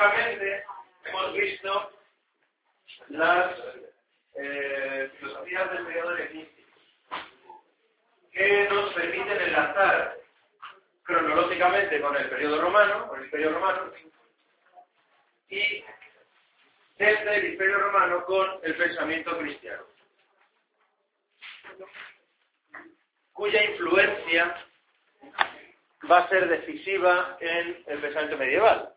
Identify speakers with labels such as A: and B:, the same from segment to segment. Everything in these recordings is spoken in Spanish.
A: cronológicamente hemos visto las filosofías del periodo helenístico, que nos permiten enlazar cronológicamente con el periodo romano, con el Imperio Romano, y desde el Imperio Romano con el pensamiento cristiano, cuya influencia va a ser decisiva en el pensamiento medieval.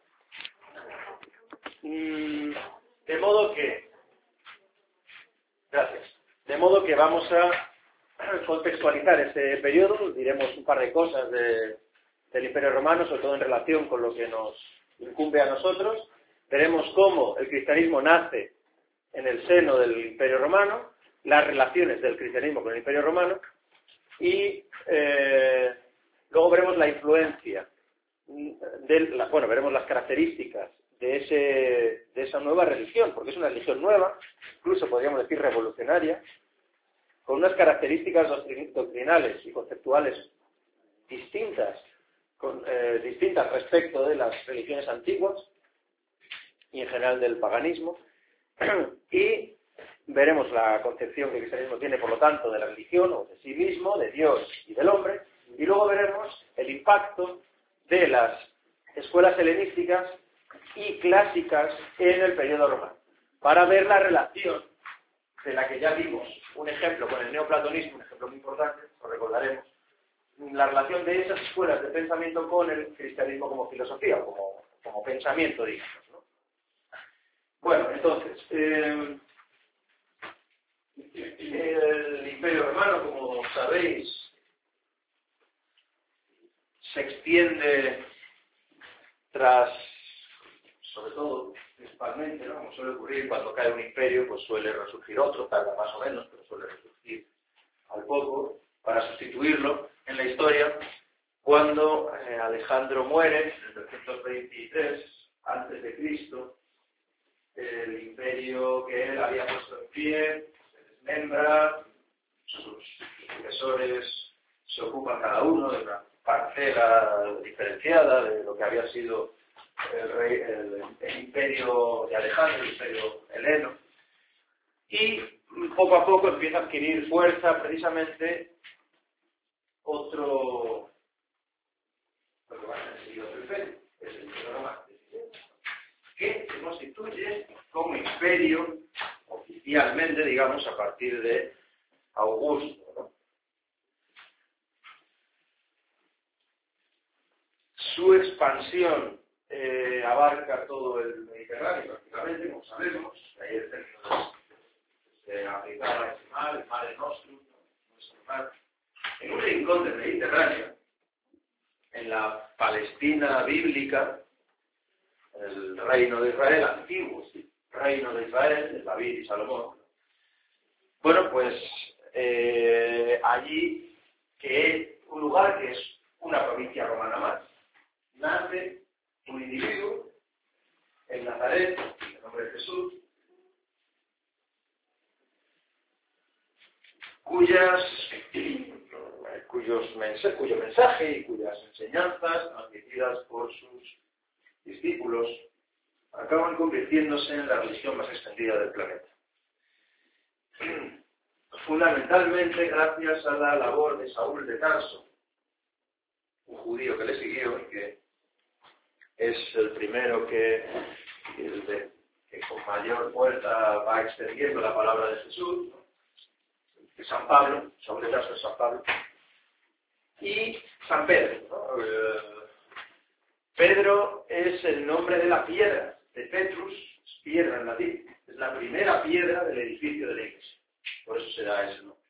A: De modo que vamos a contextualizar este periodo, diremos un par de cosas del Imperio Romano, sobre todo en relación con lo que nos incumbe a nosotros. Veremos cómo el cristianismo nace en el seno del Imperio Romano, las relaciones del cristianismo con el Imperio Romano, y luego veremos la influencia, veremos las características de esa nueva religión, porque es una religión nueva, incluso podríamos decir revolucionaria, con unas características doctrinales y conceptuales distintas respecto de las religiones antiguas y en general del paganismo, y veremos la concepción que el cristianismo tiene, por lo tanto, de la religión o de sí mismo, de Dios y del hombre, y luego veremos el impacto de las escuelas helenísticas y clásicas en el periodo romano, para ver la relación de la que ya vimos un ejemplo con el neoplatonismo, un ejemplo muy importante, lo recordaremos, la relación de esas escuelas de pensamiento con el cristianismo como filosofía, o como pensamiento, digamos, ¿no? Bueno, entonces, el Imperio Romano, como sabéis, se extiende sobre todo, principalmente, ¿no? Como suele ocurrir cuando cae un imperio, pues suele resurgir otro, tarda más o menos, pero suele resurgir al poco, para sustituirlo en la historia, cuando Alejandro muere en el 323 a.C., el imperio que él había puesto en pie se desmembra, sus sucesores se ocupan cada uno de una parcela diferenciada de lo que había sido el imperio de Alejandro, el imperio heleno, y poco a poco empieza a adquirir fuerza precisamente otro imperio, es el imperio romano, que se constituye como imperio oficialmente, digamos, a partir de Augusto, ¿no? Su expansión abarca todo el Mediterráneo prácticamente, como sabemos, ahí el término de África, el Mare Nostrum, nuestro mar, en un rincón del Mediterráneo, en la Palestina bíblica, el reino de Israel, antiguo reino de Israel, de David y Salomón. Bueno, pues allí, que es un lugar que es una provincia romana más, nace un individuo en Nazaret, en el nombre de Jesús, cuyo mensaje y cuyas enseñanzas, admitidas por sus discípulos, acaban convirtiéndose en la religión más extendida del planeta. Fundamentalmente gracias a la labor de Saúl de Tarso, un judío que le siguió y que es el primero que con mayor fuerza va extendiendo la palabra de Jesús, ¿no? San Pablo, Saúl de Tarso es San Pablo, y San Pedro, ¿no? Pedro es el nombre de la piedra, de Petrus, piedra en latín, es la primera piedra del edificio de la iglesia, por eso se da ese nombre.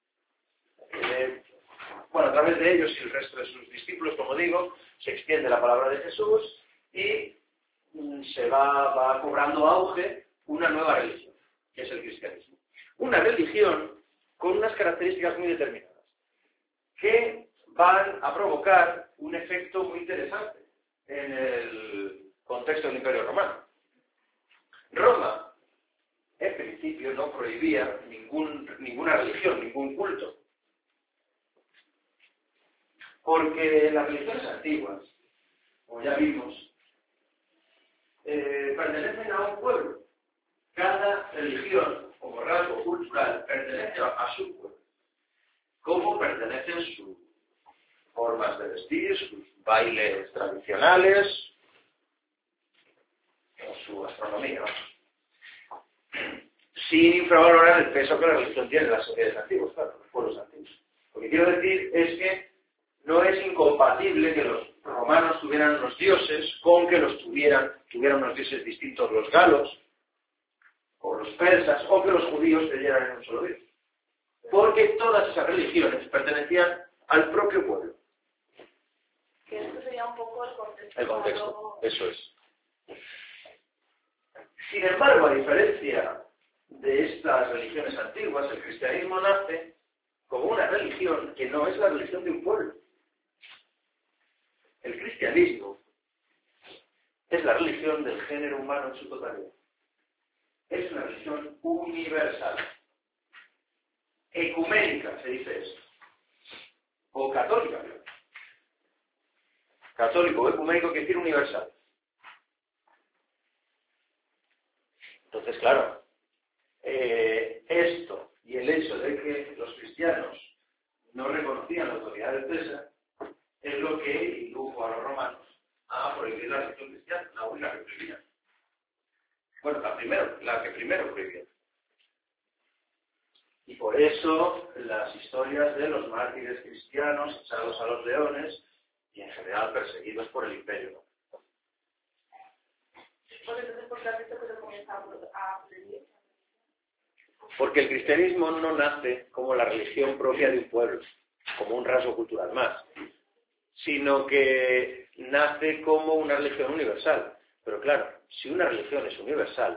A: Bueno, a través de ellos y el resto de sus discípulos, como digo, se extiende la palabra de Jesús y se va cobrando auge una nueva religión, que es el cristianismo. Una religión con unas características muy determinadas, que van a provocar un efecto muy interesante en el contexto del Imperio Romano. Roma, en principio, no prohibía ninguna religión, ningún culto, porque las religiones antiguas, como ya vimos, pertenecen a un pueblo. Cada religión, como rasgo cultural, pertenece a su pueblo. Como pertenecen sus formas de vestir, sus bailes tradicionales, o su gastronomía. Sin infravalorar el peso que la religión tiene en las sociedades antiguas, claro, los pueblos antiguos. Lo que quiero decir es que no es incompatible que los romanos tuvieran unos dioses con que los tuvieran unos dioses distintos los galos o los persas, o que los judíos creyeran en un solo dios. Porque todas esas religiones pertenecían al propio pueblo.
B: Que esto sería un poco el contexto.
A: El contexto, eso es. Sin embargo, a diferencia de estas religiones antiguas, el cristianismo nace como una religión que no es la religión de un pueblo. El cristianismo es la religión del género humano en su totalidad. Es una religión universal. Ecuménica, se dice esto. O católica. Católico o ecuménico quiere decir universal. Entonces, claro, esto y el hecho de que los cristianos no reconocían la autoridad del César es lo que indujo a los romanos a prohibir la religión cristiana, la única que prohibían. Bueno, la que primero prohibieron. Y por eso las historias de los mártires cristianos echados a los leones y en general perseguidos por el imperio.
B: Pues entonces, ¿por qué has visto que se comienza a prohibir?
A: Porque el cristianismo no nace como la religión propia de un pueblo, como un rasgo cultural más, sino que nace como una religión universal. Pero claro, si una religión es universal,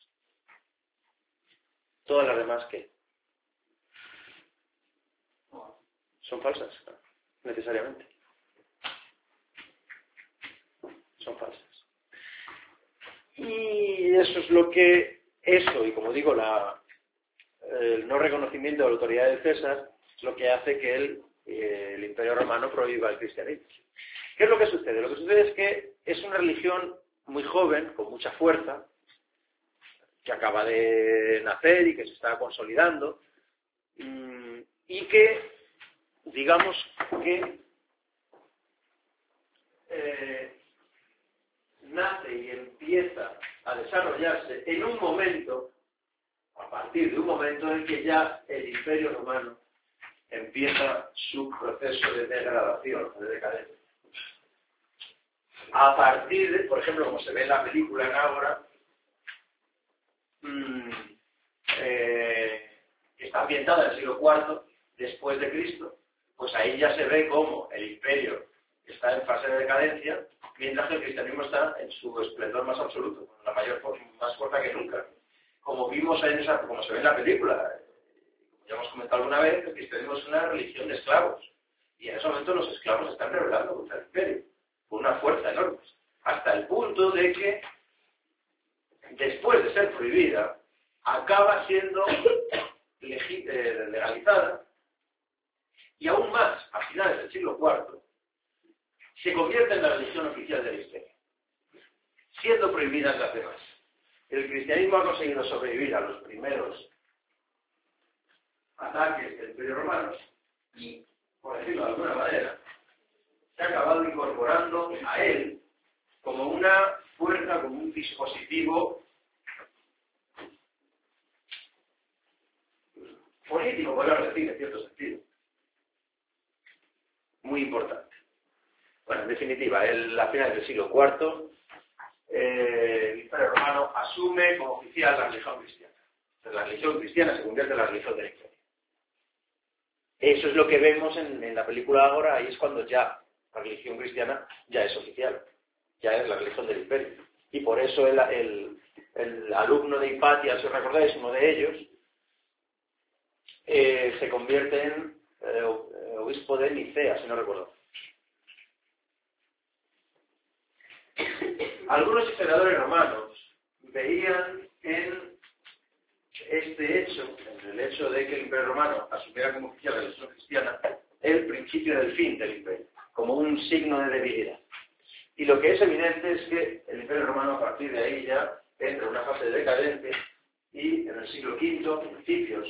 A: todas las demás, ¿qué? Son falsas, necesariamente. Son falsas. Y eso es lo que, y como digo, el no reconocimiento de la autoridad de César, es lo que hace que el Imperio Romano prohíba el cristianismo. ¿Qué es lo que sucede? Lo que sucede es que es una religión muy joven, con mucha fuerza, que acaba de nacer y que se está consolidando, y que, digamos que nace y empieza a desarrollarse en un momento, a partir de un momento en que ya el Imperio Romano empieza su proceso de degradación, de decadencia. A partir de, por ejemplo, como se ve en la película en Ágora, que está ambientada en el siglo IV después de Cristo, pues ahí ya se ve cómo el imperio está en fase de decadencia, mientras que el cristianismo está en su esplendor más absoluto, con la más fuerza que nunca. Como vimos como se ve en la película, como ya hemos comentado alguna vez, el cristianismo es una religión de esclavos. Y en ese momento los esclavos se están rebelando contra el imperio, con una fuerza enorme. Hasta el punto de que, después de ser prohibida, acaba siendo legalizada, y aún más, a finales del siglo IV, se convierte en la religión oficial del imperio, siendo prohibidas las demás. El cristianismo ha conseguido sobrevivir a los primeros ataques del Imperio Romano y, por decirlo de alguna manera, se ha acabado incorporando a él como una fuerza, como un dispositivo político, podríamos decir, en cierto sentido. Muy importante. Bueno, en definitiva, a finales del siglo IV, el Imperio Romano asume como oficial la religión cristiana. Entonces, la religión cristiana se convierte en la religión del imperio. Eso es lo que vemos en la película Ágora, ahí es cuando ya la religión cristiana ya es oficial, ya es la religión del imperio. Y por eso el alumno de Hipatia, si os recordáis, uno de ellos, se convierte en obispo de Nicea, si no recuerdo. Algunos historiadores romanos veían en este hecho, en el hecho de que el Imperio Romano asumiera como oficial la religión cristiana, el principio del fin del imperio, como un signo de debilidad. Y lo que es evidente es que el Imperio Romano a partir de ahí ya entra en una fase de decadencia y en el siglo V, principios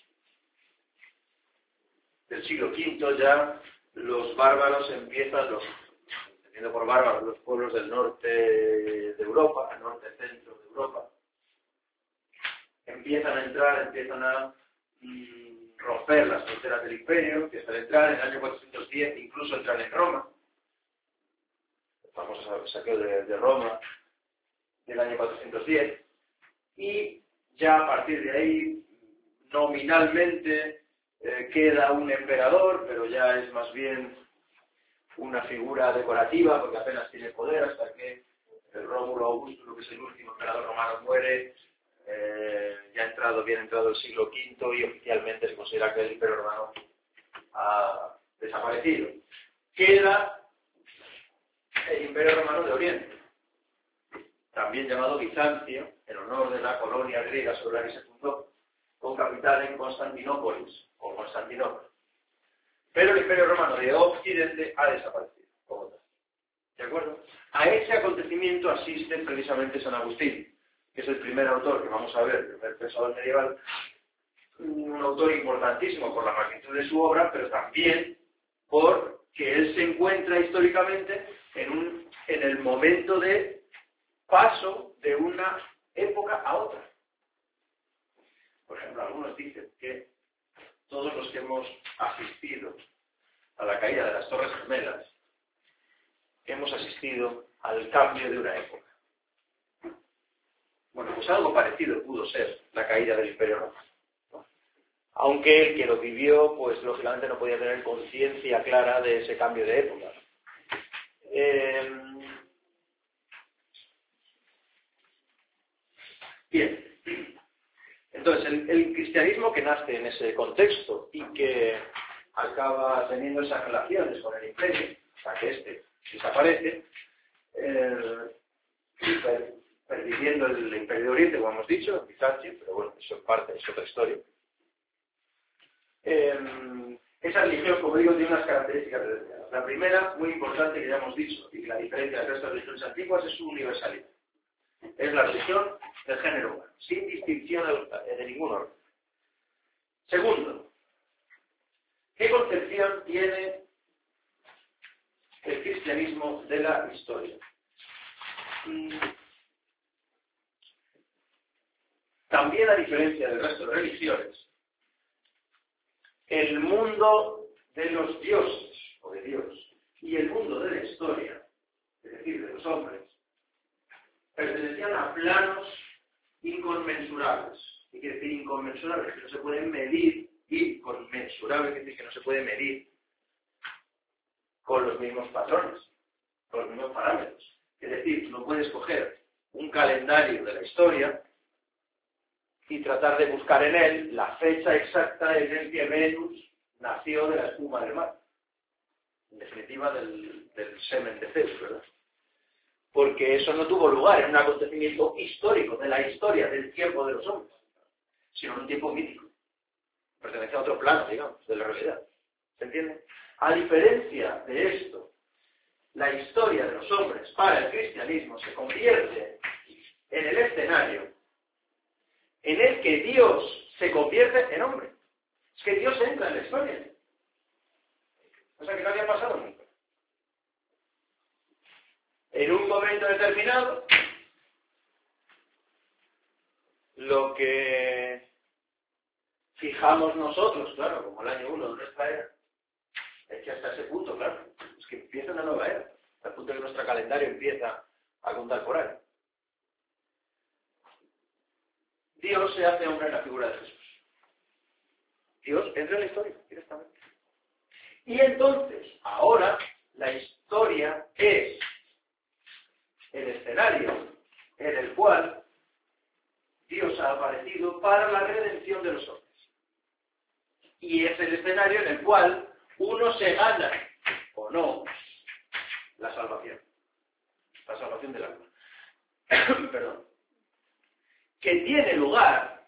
A: del siglo V ya los bárbaros empiezan, entendiendo por bárbaros los pueblos del norte de Europa, el norte-centro de Europa, empiezan a entrar, empiezan a romper las fronteras del imperio, empiezan a entrar en el año 410, incluso entran en Roma, el famoso saqueo de Roma del año 410, y ya a partir de ahí nominalmente queda un emperador, pero ya es más bien una figura decorativa porque apenas tiene poder hasta que el Rómulo Augusto, que es el último emperador romano, muere, ya bien entrado el siglo V, y oficialmente se considera que el Imperio Romano ha desaparecido. Queda el Imperio Romano de Oriente, también llamado Bizancio, en honor de la colonia griega sobre la que se fundó, con capital en Constantinópolis, o Constantinopla. Pero el Imperio Romano de Occidente ha desaparecido, como tal. ¿De acuerdo? A ese acontecimiento asiste precisamente San Agustín, que es el primer autor que vamos a ver, el primer pensador medieval, un autor importantísimo por la magnitud de su obra, pero también porque él se encuentra históricamente en el momento de paso de una época a otra. Por ejemplo, algunos dicen que todos los que hemos asistido a la caída de las Torres Gemelas hemos asistido al cambio de una época. Bueno, pues algo parecido pudo ser la caída del Imperio Romano, ¿no? Aunque el que lo vivió, pues lógicamente no podía tener conciencia clara de ese cambio de época. Bien. Entonces, el cristianismo que nace en ese contexto y que acaba teniendo esas relaciones con el imperio, hasta que este desaparece, perdiendo el Imperio de Oriente, como hemos dicho, el Bizancio, pero bueno, eso en parte es otra historia. Esa religión, como digo, tiene unas características determinadas. La primera, muy importante, que ya hemos dicho, y la diferencia del resto de religiones antiguas, es su universalidad. Es la religión del género humano, sin distinción de ningún orden. Segundo, ¿qué concepción tiene el cristianismo de la historia? También, a diferencia del resto de religiones, el mundo de los dioses, o de Dios, y el mundo de la historia, es decir, de los hombres, pertenecían a planos inconmensurables. ¿Qué quiere decir inconmensurables? Que no se pueden medir, y conmensurables quiere decir que no se puede medir con los mismos patrones, con los mismos parámetros. Es decir, no puedes coger un calendario de la historia y tratar de buscar en él la fecha exacta en la que Venus nació de la espuma del mar. En definitiva, del semen de Zeus, ¿verdad? Porque eso no tuvo lugar en un acontecimiento histórico, de la historia, del tiempo de los hombres, sino en un tiempo mítico. Pertenece a otro plano, digamos, de la realidad. ¿Se entiende? A diferencia de esto, la historia de los hombres para el cristianismo se convierte en el escenario en el que Dios se convierte en hombre. Es que Dios entra en la historia. O sea que no había pasado nunca. En un momento determinado, lo que fijamos nosotros, claro, como el año 1 de nuestra era, es que hasta ese punto, claro, es que empieza una nueva era, hasta el punto que nuestro calendario empieza a contar por ahí. Dios se hace hombre en la figura de Jesús. Dios entra en la historia, directamente. Y entonces, ahora, la historia es el escenario en el cual Dios ha aparecido para la redención de los hombres. Y es el escenario en el cual uno se gana, o no, la salvación del alma. Perdón. Que tiene lugar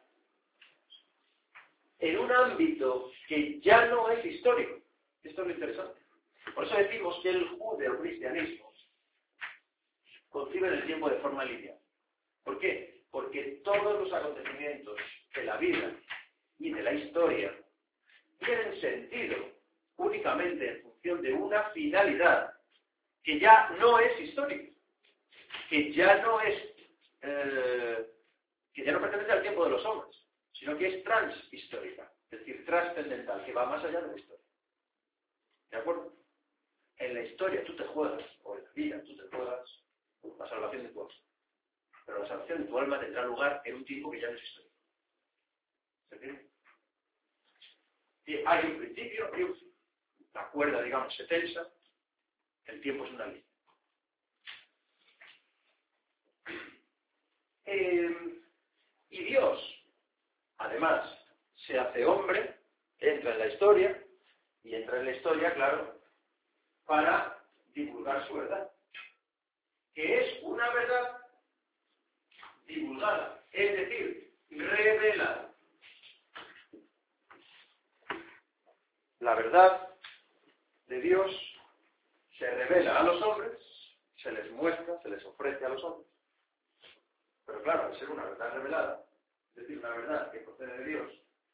A: en un ámbito que ya no es histórico. Esto es lo interesante. Por eso decimos que el judeocristianismo conciben el tiempo de forma lineal. ¿Por qué? Porque todos los acontecimientos de la vida y de la historia tienen sentido únicamente en función de una finalidad que ya no es histórica, que ya no pertenece al tiempo de los hombres, sino que es transhistórica, es decir, trascendental, que va más allá de la historia. ¿De acuerdo? En la historia tú te juegas, o en la vida tú te juegas, la salvación de tu alma. Pero la salvación de tu alma tendrá lugar en un tiempo que ya no es histórico. ¿Se entiende? Y hay un principio y un fin. La cuerda, digamos, se tensa, el tiempo es una línea. Y Dios, además, se hace hombre, entra en la historia, y entra en la historia, claro, para divulgar su verdad, que es una verdad divulgada, es decir, revelada. La verdad de Dios se revela a los hombres, se les muestra, se les ofrece a los hombres. Pero claro, al ser una verdad revelada, es decir, una verdad que procede de Dios,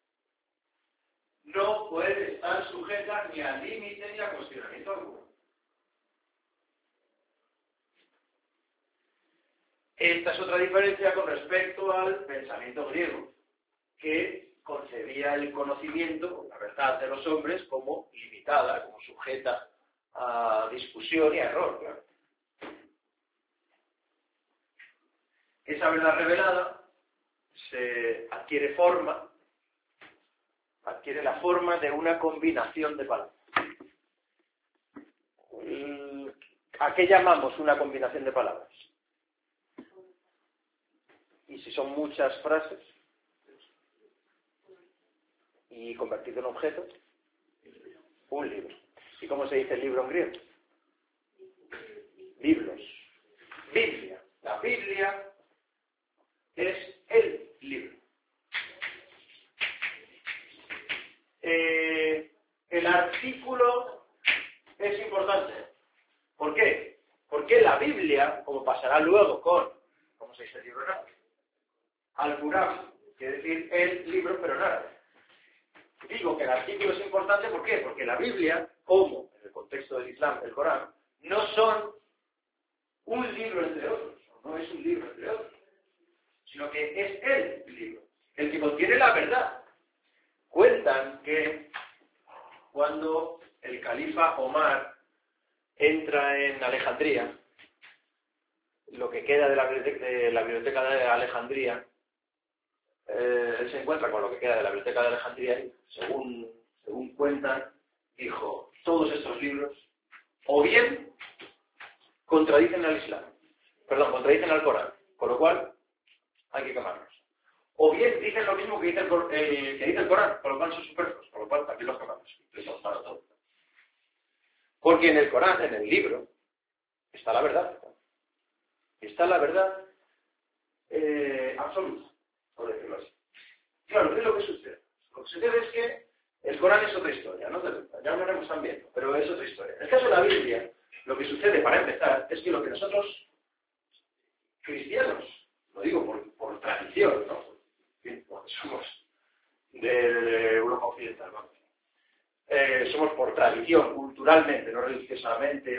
A: no puede estar sujeta ni a límite ni a cuestionamiento alguno. Esta es otra diferencia con respecto al pensamiento griego, que concebía el conocimiento, la verdad de los hombres, como limitada, como sujeta a discusión y a error, claro. Esa verdad revelada se adquiere la forma de una combinación de palabras. ¿A qué llamamos una combinación de palabras? Y si son muchas frases y convertido en objeto, un libro. ¿Y cómo se dice el libro en griego? Biblos. Biblia. La Biblia es el libro. El artículo es importante. ¿Por qué? Porque la Biblia, como pasará luego con, ¿cómo se dice el libro en árabe? Al-Qur'an, quiere decir el libro, pero en árabe. Digo que el artículo es importante, ¿por qué? Porque la Biblia, como en el contexto del Islam, el Corán, no son un libro entre otros, no es un libro entre otros, sino que es el libro, el que contiene la verdad. Cuentan que cuando el califa Omar entra en Alejandría, lo que queda de la biblioteca de Alejandría, él se encuentra con lo que queda de la biblioteca de Alejandría y, según cuentan, dijo, todos estos libros, o bien contradicen al Islam, contradicen al Corán, con lo cual hay que quemarlos. O bien dicen lo mismo que dice el Corán, con lo cual son superfluos, con lo cual también los quemamos. Les hemos parado todo. Porque en el Corán, en el libro, está la verdad. Está la verdad absoluta, por decirlo así. Claro, ¿qué es lo que sucede? Lo que sucede es que el Corán es otra historia, ¿no? Ya hablaremos también, pero es otra historia. En el caso de la Biblia, lo que sucede, para empezar, es que lo que nosotros, cristianos, lo digo por tradición, ¿no? Porque somos de Europa Occidental, vamos. Somos por tradición, culturalmente, no religiosamente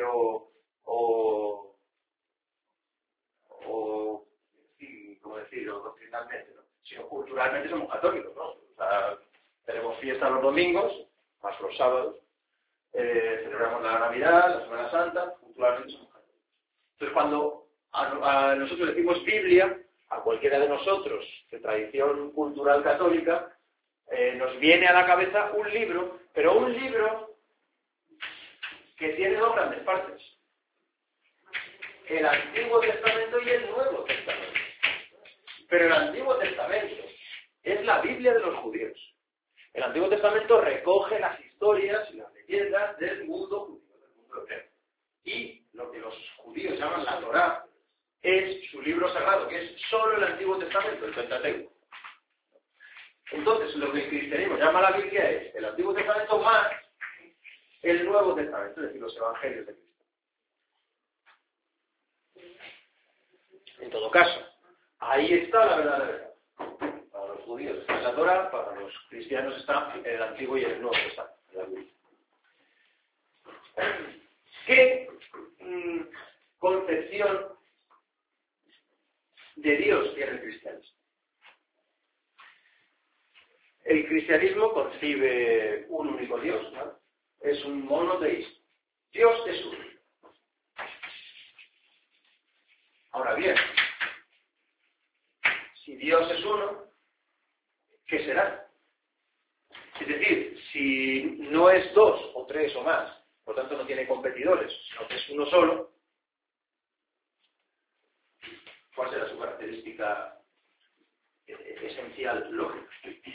A: sí, ¿cómo decirlo? Doctrinalmente, ¿no? Sino culturalmente somos católicos, ¿no? O sea, tenemos fiestas los domingos, más los sábados, celebramos la Navidad, la Semana Santa, culturalmente somos católicos. Entonces, cuando a nosotros decimos Biblia, a cualquiera de nosotros de tradición cultural católica, nos viene a la cabeza un libro, pero un libro que tiene dos grandes partes. El Antiguo Testamento y el Nuevo Testamento. Pero el Antiguo Testamento es la Biblia de los judíos. El Antiguo Testamento recoge las historias y las leyendas del mundo judío, del mundo hebreo. Y lo que los judíos llaman la Torá es su libro sagrado, que es solo el Antiguo Testamento, el Pentateuco. Entonces, lo que el cristianismo llama la Biblia es el Antiguo Testamento más el Nuevo Testamento, es decir, los Evangelios de Cristo.
C: En todo caso, ahí está la verdad de verdad. Para los judíos está en la Torá, para los cristianos está en el Antiguo y en el Nuevo Testamento, en la Biblia. ¿Qué concepción de Dios tiene el cristianismo? El cristianismo concibe un único Dios, ¿no? Es un monoteísmo. Dios es uno. Ahora bien, si Dios es uno, ¿qué será? Es decir, si no es dos o tres o más, por tanto no tiene competidores, sino que es uno solo, ¿cuál será su característica esencial, lógica?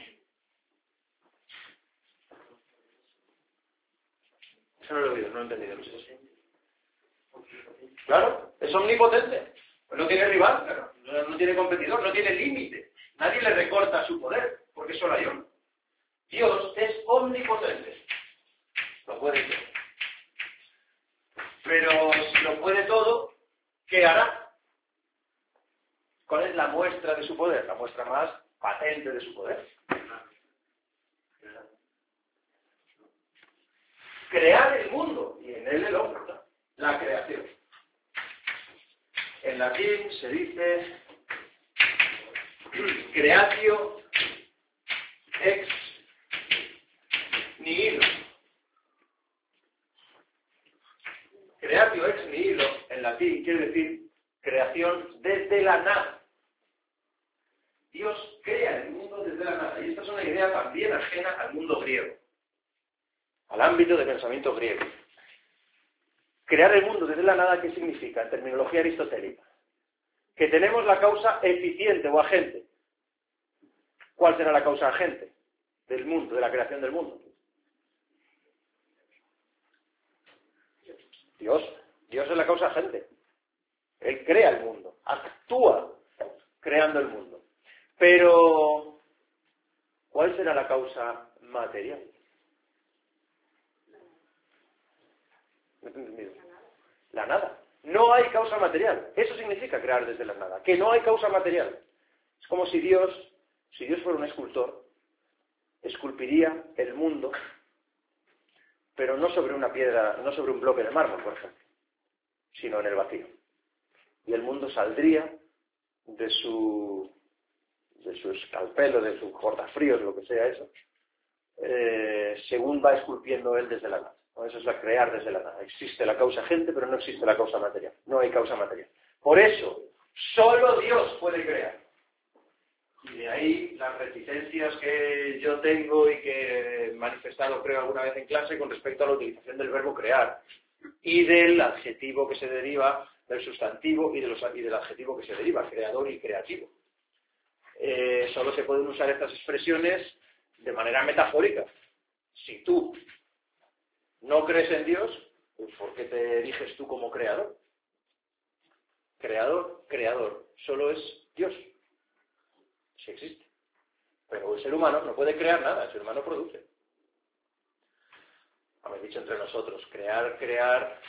C: Eso no lo he oído, no he entendido. Claro, es omnipotente. Pues no tiene rival, claro. No tiene competidor, no tiene límite. Nadie le recorta su poder, porque solo hay uno. Dios es omnipotente. Lo puede todo. Pero si lo puede todo, ¿qué hará? ¿Cuál es la muestra de su poder? La muestra más patente de su poder. Crear el mundo, y en él el hombre, ¿no? La creación. En latín se dice creatio ex nihilo. Creatio ex nihilo, en latín, quiere decir creación desde la nada. Dios crea el mundo desde la nada. Y esta es una idea también ajena al mundo griego, al ámbito de pensamiento griego. Crear el mundo desde la nada, ¿qué significa en terminología aristotélica? Que tenemos la causa eficiente o agente. ¿Cuál será la causa agente del mundo, de la creación del mundo? Dios. Dios es la causa agente. Él crea el mundo, actúa creando el mundo. Pero, ¿cuál será la causa material? ¿Me he entendido? La nada. No hay causa material. Eso significa crear desde la nada. Que no hay causa material. Es como si Dios fuera un escultor, esculpiría el mundo, pero no sobre una piedra, no sobre un bloque de mármol, por ejemplo, sino en el vacío. Y el mundo saldría de su escalpelo, de su cortafríos, lo que sea eso, según va esculpiendo él desde la nada. ¿No? Eso es la crear desde la nada. Existe la causa agente, pero no existe la causa material. No hay causa material. Por eso, solo Dios puede crear. Y de ahí las reticencias que yo tengo y que he manifestado, creo, alguna vez en clase con respecto a la utilización del verbo crear y del adjetivo que se deriva del sustantivo y del adjetivo que se deriva, creador y creativo. Solo se pueden usar estas expresiones de manera metafórica. Si tú no crees en Dios, pues ¿por qué te eriges tú como creador? Creador, solo es Dios. Sí existe. Pero el ser humano no puede crear nada, el ser humano produce. Habéis dicho entre nosotros, crear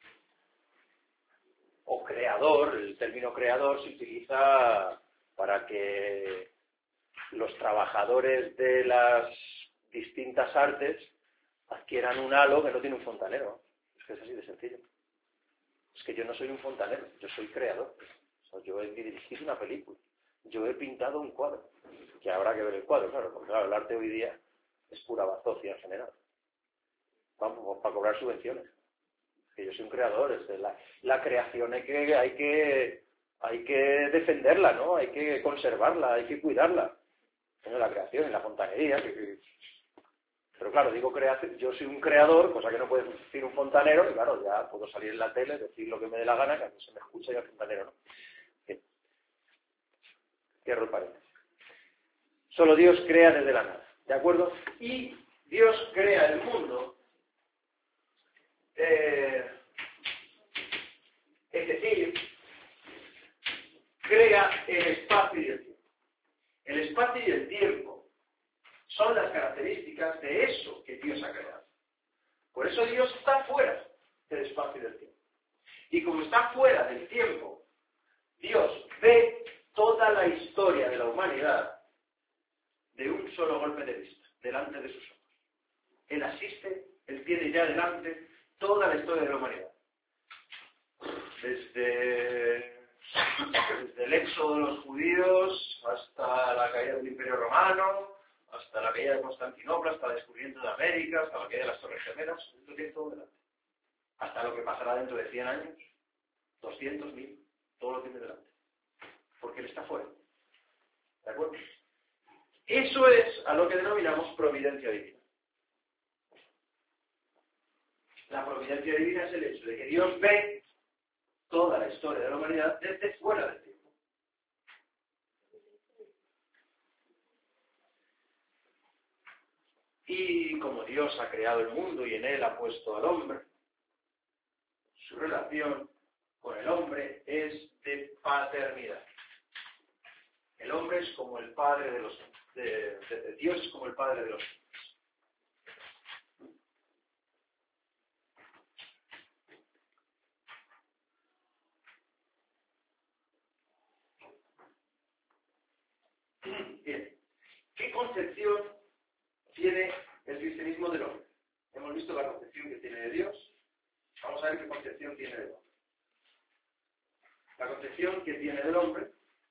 C: o creador, el término creador se utiliza para que los trabajadores de las distintas artes adquieran un halo que no tiene un fontanero. Es que es así de sencillo. Es que yo no soy un fontanero, yo soy creador. O sea, yo he dirigido una película. Yo he pintado un cuadro, que habrá que ver el cuadro, claro, porque claro, el arte hoy día es pura bazofia en general. Vamos, para cobrar subvenciones. Que yo soy un creador, es la creación hay que defenderla, ¿no? Hay que conservarla, hay que cuidarla. Bueno, la creación y la fontanería. Pero claro, digo creación, yo soy un creador, cosa que no puede decir un fontanero, y claro, ya puedo salir en la tele, decir lo que me dé la gana, que a mí se me escucha y al fontanero no. Cierro el paréntesis. Solo Dios crea desde la nada, ¿de acuerdo? Y Dios crea el mundo, es decir, crea el espacio y el tiempo. El espacio y el tiempo son las características de eso que Dios ha creado. Por eso Dios está fuera del espacio y del tiempo. Y como está fuera del tiempo, Dios ve toda la historia de la humanidad de un solo golpe de vista, delante de sus ojos. Él asiste, él tiene ya delante toda la historia de la humanidad. Desde el éxodo de los judíos hasta la caída del Imperio Romano, hasta la caída de Constantinopla, hasta el descubrimiento de América, hasta la caída de las Torres Gemelas, lo tiene todo delante. Hasta lo que pasará dentro de 100 años, 200, 1000, todo lo tiene delante. Porque él está fuera. ¿De acuerdo? Eso es a lo que denominamos providencia divina. La providencia divina es el hecho de que Dios ve toda la historia de la humanidad desde fuera del tiempo. Y como Dios ha creado el mundo y en él ha puesto al hombre, su relación con el hombre es de paternidad. El hombre es como el padre de los hombres. Dios es como el padre de los hombres. Bien, ¿qué concepción tiene el cristianismo del hombre? Hemos visto la concepción que tiene de Dios. Vamos a ver qué concepción tiene del hombre. La concepción que tiene del hombre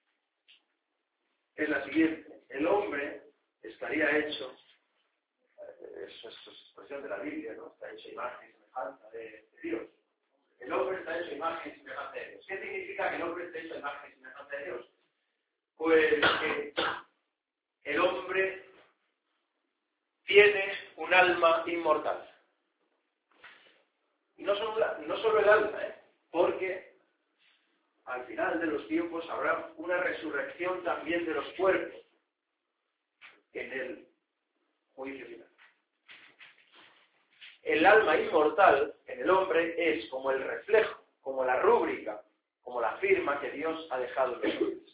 C: es la siguiente. El hombre estaría hecho, eso es expresión de la Biblia, ¿no? Está hecho imagen y semejanza de Dios. El hombre está hecho imagen y semejanza de Dios. ¿Qué significa que el hombre esté hecho imagen y semejanza de Dios? Pues que el hombre tiene un alma inmortal. Y no solo el alma, porque al final de los tiempos habrá una resurrección también de los cuerpos en el juicio final. El alma inmortal en el hombre es como el reflejo, como la rúbrica, como la firma que Dios ha dejado en los hombres.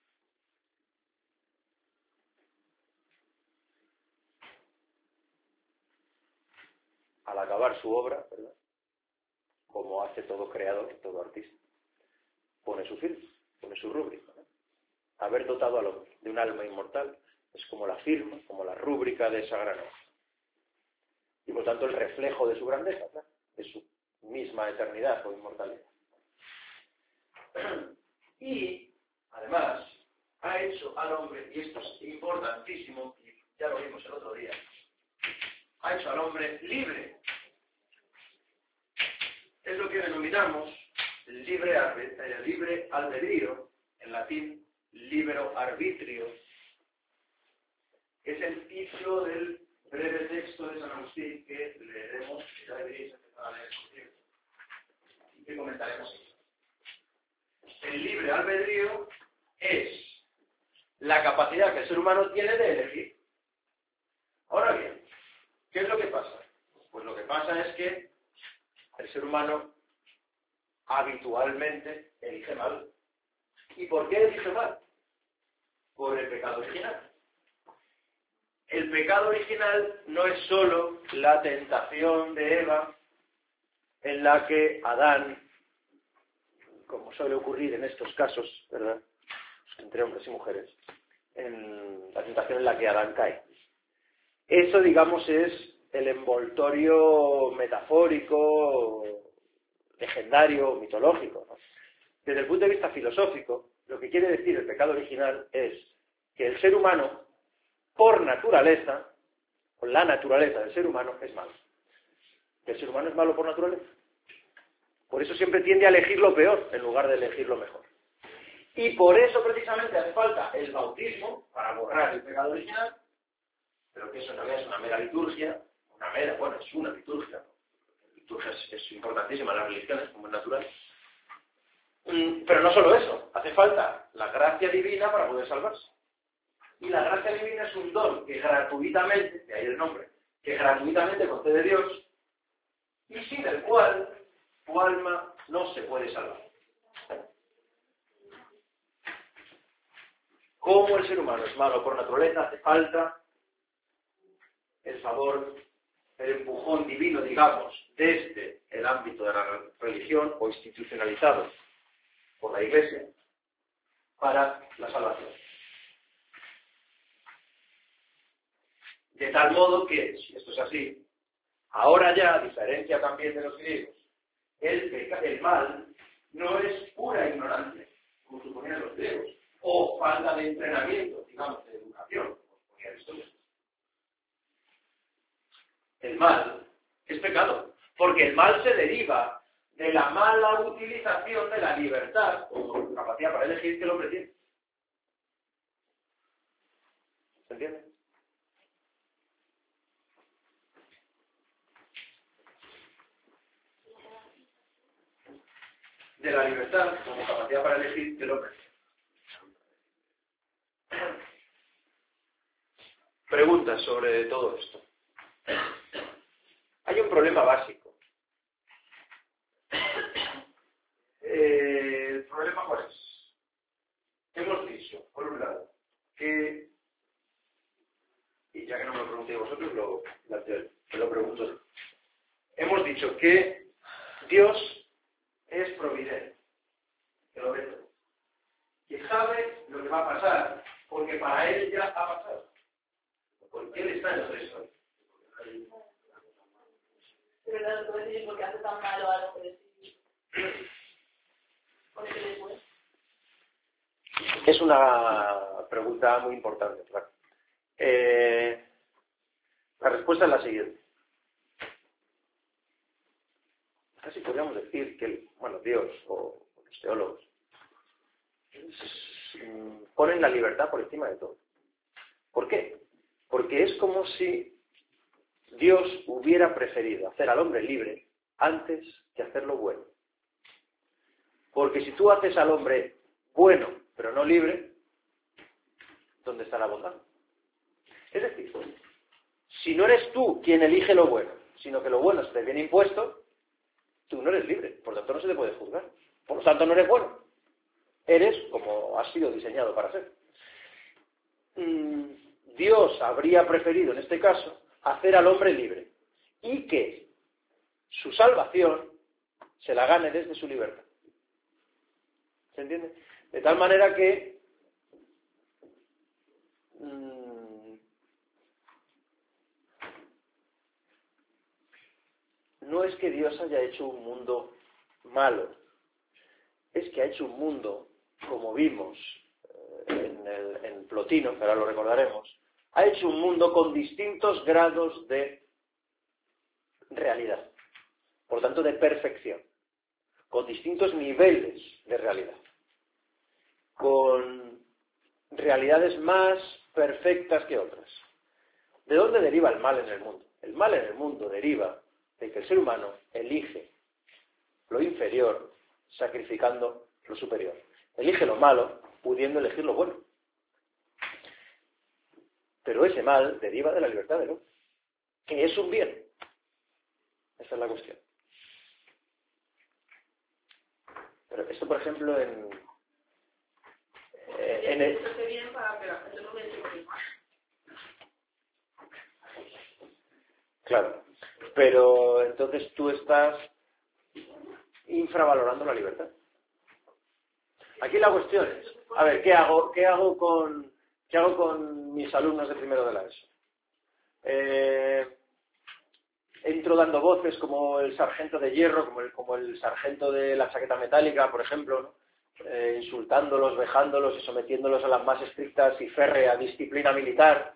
C: Al acabar su obra, ¿verdad?, como hace todo creador, todo artista, pone su firma, pone su rúbrica, ¿no? Haber dotado al hombre de un alma inmortal es como la firma, como la rúbrica de esa gran obra. Y por tanto el reflejo de su grandeza, ¿no?, de su misma eternidad o inmortalidad. Y, además, ha hecho al hombre, y esto es importantísimo, y ya lo vimos el otro día, ha hecho al hombre libre. Es lo que denominamos libre albedrío, en latín libero arbitrio, que es el título del breve texto de San Agustín que leeremos, que ya deberíais empezar a leer, por cierto, y que comentaremos eso. El libre albedrío es la capacidad que el ser humano tiene de elegir. Ahora bien, ¿qué es lo que pasa? Pues lo que pasa es que el ser humano habitualmente elige mal. ¿Y por qué elige mal? Por el pecado original. El pecado original no es solo la tentación de Eva en la que Adán, como suele ocurrir en estos casos, ¿verdad?, entre hombres y mujeres, en la tentación en la que Adán cae. Eso, digamos, es el envoltorio metafórico, legendario, mitológico, ¿no? Desde el punto de vista filosófico, lo que quiere decir el pecado original es que el ser humano, por naturaleza, o la naturaleza del ser humano, es malo. ¿El ser humano es malo por naturaleza? Por eso siempre tiende a elegir lo peor en lugar de elegir lo mejor. Y por eso precisamente hace falta el bautismo para borrar el pecado original, pero que eso en realidad es una mera liturgia, es una liturgia. La liturgia es importantísima en las religiones, como es natural. Pero no solo eso, hace falta la gracia divina para poder salvarse. Y la gracia divina es un don que gratuitamente, de ahí el nombre, que gratuitamente concede Dios, y sin el cual tu alma no se puede salvar. Como el ser humano es malo por naturaleza, hace falta el favor, el empujón divino, digamos, desde el ámbito de la religión o institucionalizado por la Iglesia, para la salvación. De tal modo que, si esto es así, ahora ya, a diferencia también de los griegos, el mal no es pura ignorancia, como suponían los griegos, o falta de entrenamiento, digamos, de educación, como suponía Aristóteles. El mal es pecado, porque el mal se deriva de la mala utilización de la libertad o capacidad para elegir que el hombre tiene. ¿Se entiende? De la libertad como capacidad para elegir que el hombre tiene. Preguntas sobre todo esto. Hay un problema básico. ¿El problema cuál es? Hemos dicho, por un lado, que, y ya que no me lo preguntéis vosotros, me lo pregunto yo. Hemos dicho que Dios es providente, que lo ve todo, que sabe lo que va a pasar, porque para Él ya ha pasado, porque Él está en la historia.
B: De verdad, no puedo decir por qué hace tan malo algo que decir. ¿Por qué después?
C: Es una pregunta muy importante, claro. La respuesta es la siguiente. Casi podríamos decir que, Dios o los teólogos ponen la libertad por encima de todo. ¿Por qué? Porque es como si Dios hubiera preferido hacer al hombre libre antes que hacerlo bueno. Porque si tú haces al hombre bueno, pero no libre, ¿dónde está la bondad? Es decir, si no eres tú quien elige lo bueno, sino que lo bueno se te viene impuesto, tú no eres libre, por lo tanto no se te puede juzgar. Por lo tanto no eres bueno. Eres como has sido diseñado para ser. Dios habría preferido, en este caso, hacer al hombre libre y que su salvación se la gane desde su libertad. ¿Se entiende? De tal manera que no es que Dios haya hecho un mundo malo, es que ha hecho un mundo, como vimos en Plotino, que ahora lo recordaremos, ha hecho un mundo con distintos grados de realidad, por tanto de perfección, con distintos niveles de realidad, con realidades más perfectas que otras. ¿De dónde deriva el mal en el mundo? El mal en el mundo deriva de que el ser humano elige lo inferior sacrificando lo superior. Elige lo malo pudiendo elegir lo bueno. Pero ese mal deriva de la libertad del hombre, que es un bien. Esa es la cuestión. Pero esto, por ejemplo, en el... Claro, pero entonces tú estás infravalorando la libertad. Aquí la cuestión es, a ver, ¿qué hago con mis alumnos de primero de la ESO? Entro dando voces como el sargento de hierro, como el sargento de la chaqueta metálica, por ejemplo, ¿no? Insultándolos, vejándolos y sometiéndolos a las más estrictas y férrea disciplina militar.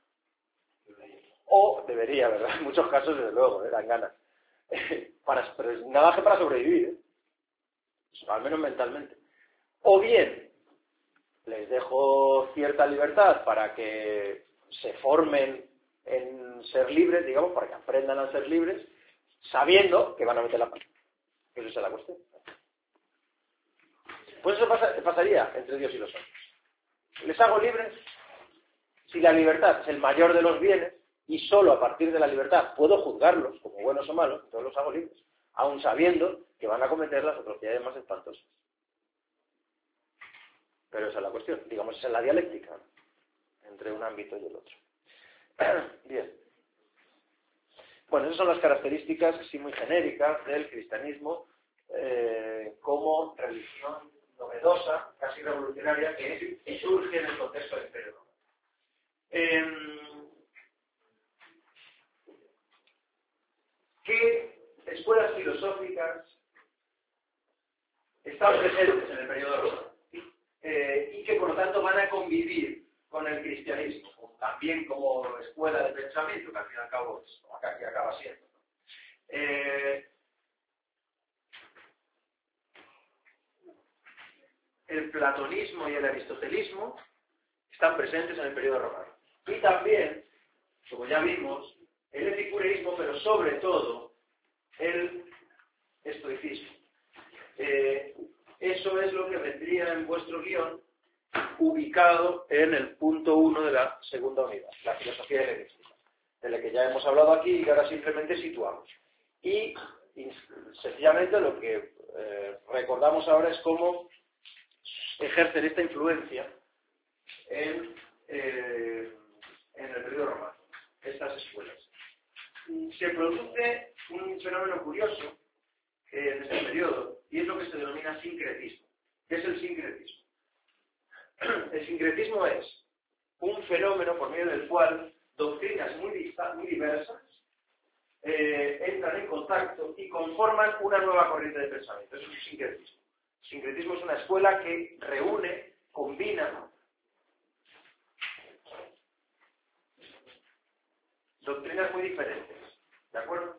C: O debería, ¿verdad? En muchos casos, desde luego, dan ganas. Pero nada más que para sobrevivir, al menos mentalmente. O bien, les dejo cierta libertad para que se formen en ser libres, digamos, para que aprendan a ser libres, sabiendo que van a meter la pata. Esa es la cuestión. Pues eso pasaría entre Dios y los hombres. Les hago libres. Si la libertad es el mayor de los bienes, y solo a partir de la libertad puedo juzgarlos como buenos o malos, entonces los hago libres, aun sabiendo que van a cometer las atrocidades más espantosas. Pero esa es la cuestión, digamos, esa es la dialéctica, ¿no? Entre un ámbito y el otro. Bien. Bueno, esas son las características así muy genéricas del cristianismo como religión novedosa, casi revolucionaria, que surge en el contexto del Imperio Romano. ¿Qué escuelas filosóficas están presentes en el periodo romano? Y que por lo tanto van a convivir con el cristianismo, también como escuela de pensamiento, que al fin y al cabo acaba siendo. El platonismo y el aristotelismo están presentes en el periodo romano. Y también, como ya vimos, el epicureísmo, pero sobre todo el estoicismo. Eso es lo que vendría en vuestro guión ubicado en el punto 1 de la segunda unidad, la filosofía helenística, de la que ya hemos hablado aquí y que ahora simplemente situamos. Y sencillamente lo que recordamos ahora es cómo ejercen esta influencia en el periodo romano, estas escuelas. Se produce un fenómeno curioso en este periodo, y es lo que se denomina sincretismo. ¿Qué es el sincretismo? El sincretismo es un fenómeno por medio del cual doctrinas muy diversas entran en contacto y conforman una nueva corriente de pensamiento. Eso es un sincretismo. El sincretismo es una escuela que reúne, combina doctrinas muy diferentes. ¿De acuerdo?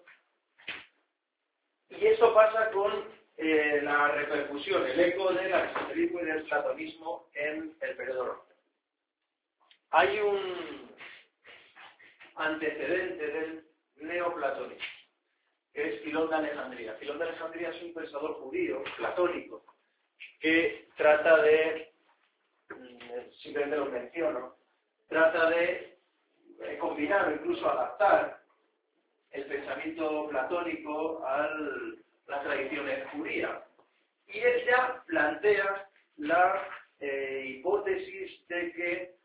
C: Y eso pasa con la repercusión, el eco del aristotelismo y del platonismo en el periodo romano. Hay un antecedente del neoplatonismo, que es Filón de Alejandría. Filón de Alejandría es un pensador judío, platónico, que trata de, simplemente lo menciono, trata de combinar o incluso adaptar el pensamiento platónico a la tradición judía. Y él ya plantea la hipótesis de que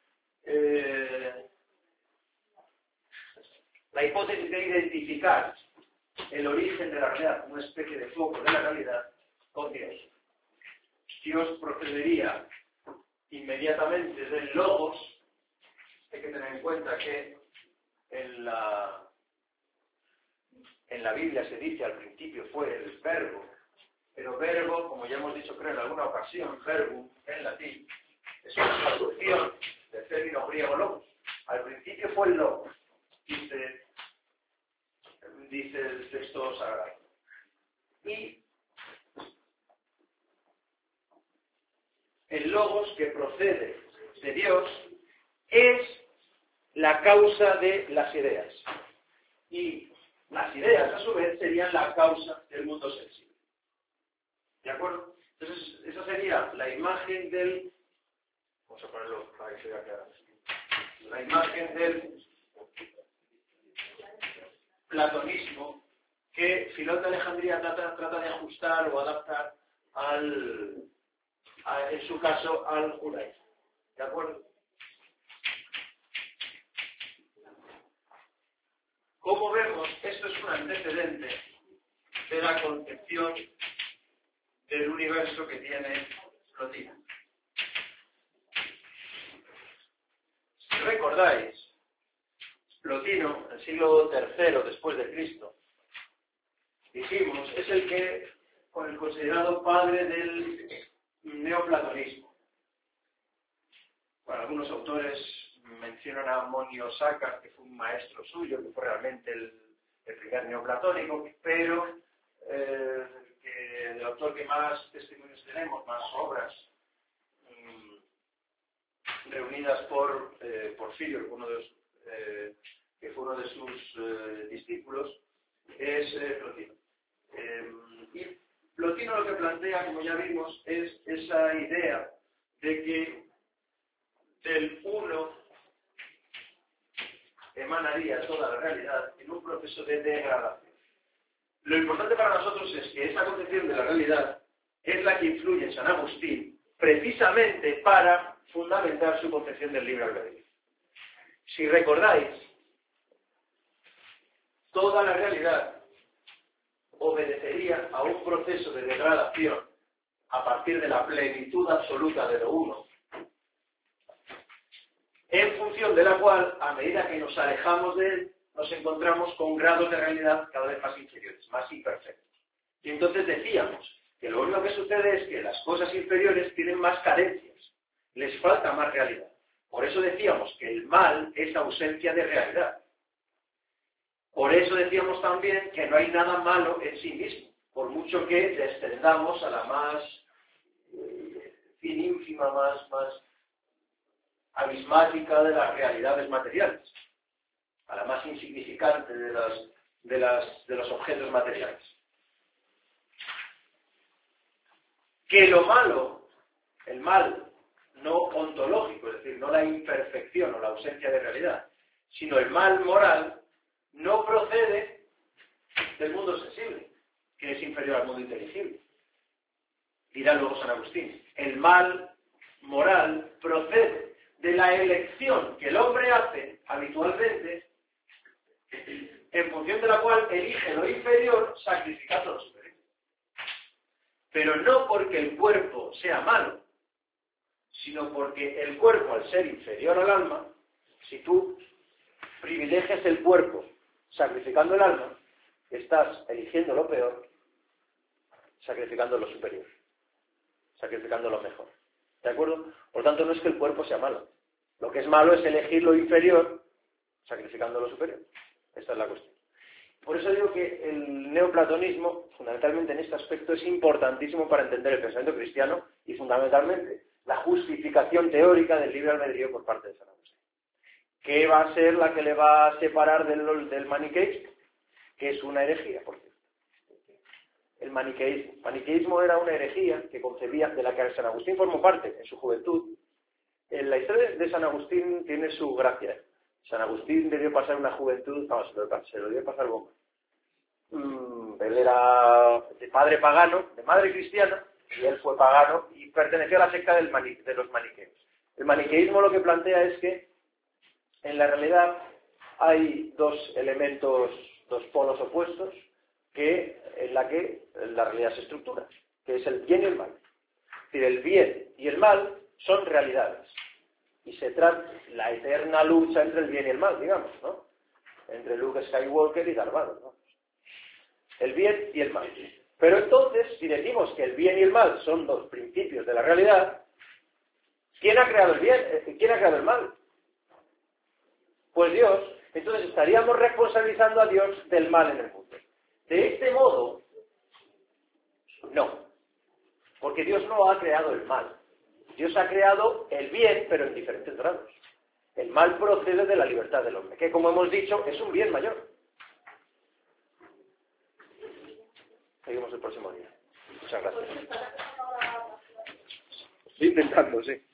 C: la hipótesis de identificar el origen de la realidad como una especie de foco de la realidad con Dios. Dios procedería inmediatamente del logos. Hay que tener en cuenta que en la Biblia se dice al principio fue el verbo, pero verbo, como ya hemos dicho creo en alguna ocasión, verbum en latín, es una traducción del término griego logos. Al principio fue el logos, dice el texto sagrado. Y el logos que procede de Dios es la causa de las ideas. Y las ideas, a su vez, serían la causa del mundo sensible. ¿De acuerdo? Entonces, esa sería la imagen del... Vamos a ponerlo para que se vea claro. La imagen del platonismo que Filón de Alejandría trata de ajustar o adaptar en su caso, al judaísmo. ¿De acuerdo? Como vemos, esto es un antecedente de la concepción del universo que tiene Plotino. Si recordáis, Plotino, en el siglo III después de Cristo, dijimos, es el que, con el considerado padre del neoplatonismo. Bueno, algunos autores mencionan a Monio Sácar, que fue un maestro suyo, que fue realmente el primer neoplatónico, pero el autor que más testimonios tenemos, más obras reunidas por Porfirio, que fue uno de sus discípulos, es Plotino. Y Plotino lo que plantea, como ya vimos, es esa idea de que del uno emanaría toda la realidad en un proceso de degradación. Lo importante para nosotros es que esa concepción de la realidad es la que influye en San Agustín precisamente para fundamentar su concepción del libre albedrío. Si recordáis, toda la realidad obedecería a un proceso de degradación a partir de la plenitud absoluta de lo uno, en función de la cual, a medida que nos alejamos de él, nos encontramos con grados de realidad cada vez más inferiores, más imperfectos. Y entonces decíamos que lo único que sucede es que las cosas inferiores tienen más carencias, les falta más realidad. Por eso decíamos que el mal es ausencia de realidad. Por eso decíamos también que no hay nada malo en sí mismo, por mucho que descendamos a la más ínfima, más abismática de las realidades materiales, a la más insignificante de los objetos materiales. Que lo malo, el mal no ontológico, es decir, no la imperfección o la ausencia de realidad, sino el mal moral, no procede del mundo sensible, que es inferior al mundo inteligible. Dirá luego San Agustín, el mal moral procede de la elección que el hombre hace habitualmente, en función de la cual elige lo inferior sacrificando lo superior. Pero no porque el cuerpo sea malo, sino porque el cuerpo, al ser inferior al alma, si tú privilegias el cuerpo sacrificando el alma, estás eligiendo lo peor, sacrificando lo superior, sacrificando lo mejor. ¿De acuerdo? Por tanto, no es que el cuerpo sea malo. Lo que es malo es elegir lo inferior, sacrificando lo superior. Esta es la cuestión. Por eso digo que el neoplatonismo, fundamentalmente en este aspecto, es importantísimo para entender el pensamiento cristiano y fundamentalmente la justificación teórica del libre albedrío por parte de San Agustín. ¿Qué va a ser la que le va a separar del maniqueísmo? Que es una herejía, por cierto. El maniqueísmo. El maniqueísmo era una herejía que concebía, de la que San Agustín formó parte en su juventud. En la historia de San Agustín tiene su gracia. San Agustín debió pasar una juventud, se lo debió pasar bomba. Él era de padre pagano, de madre cristiana, y él fue pagano y perteneció a la secta de los maniqueos. El maniqueísmo lo que plantea es que en la realidad hay dos elementos, dos polos opuestos, en la que la realidad se estructura, que es el bien y el mal. Es decir, el bien y el mal son realidades. Y se trata la eterna lucha entre el bien y el mal, digamos, ¿no? Entre Luke Skywalker y Darth Vader, ¿no? El bien y el mal. Pero entonces, si decimos que el bien y el mal son dos principios de la realidad, ¿quién ha creado el bien? ¿Quién ha creado el mal? Pues Dios. Entonces estaríamos responsabilizando a Dios del mal en el mundo. De este modo, no. Porque Dios no ha creado el mal. Dios ha creado el bien, pero en diferentes grados. El mal procede de la libertad del hombre, que como hemos dicho, es un bien mayor. Seguimos el próximo día. Muchas gracias. Estoy intentando, sí.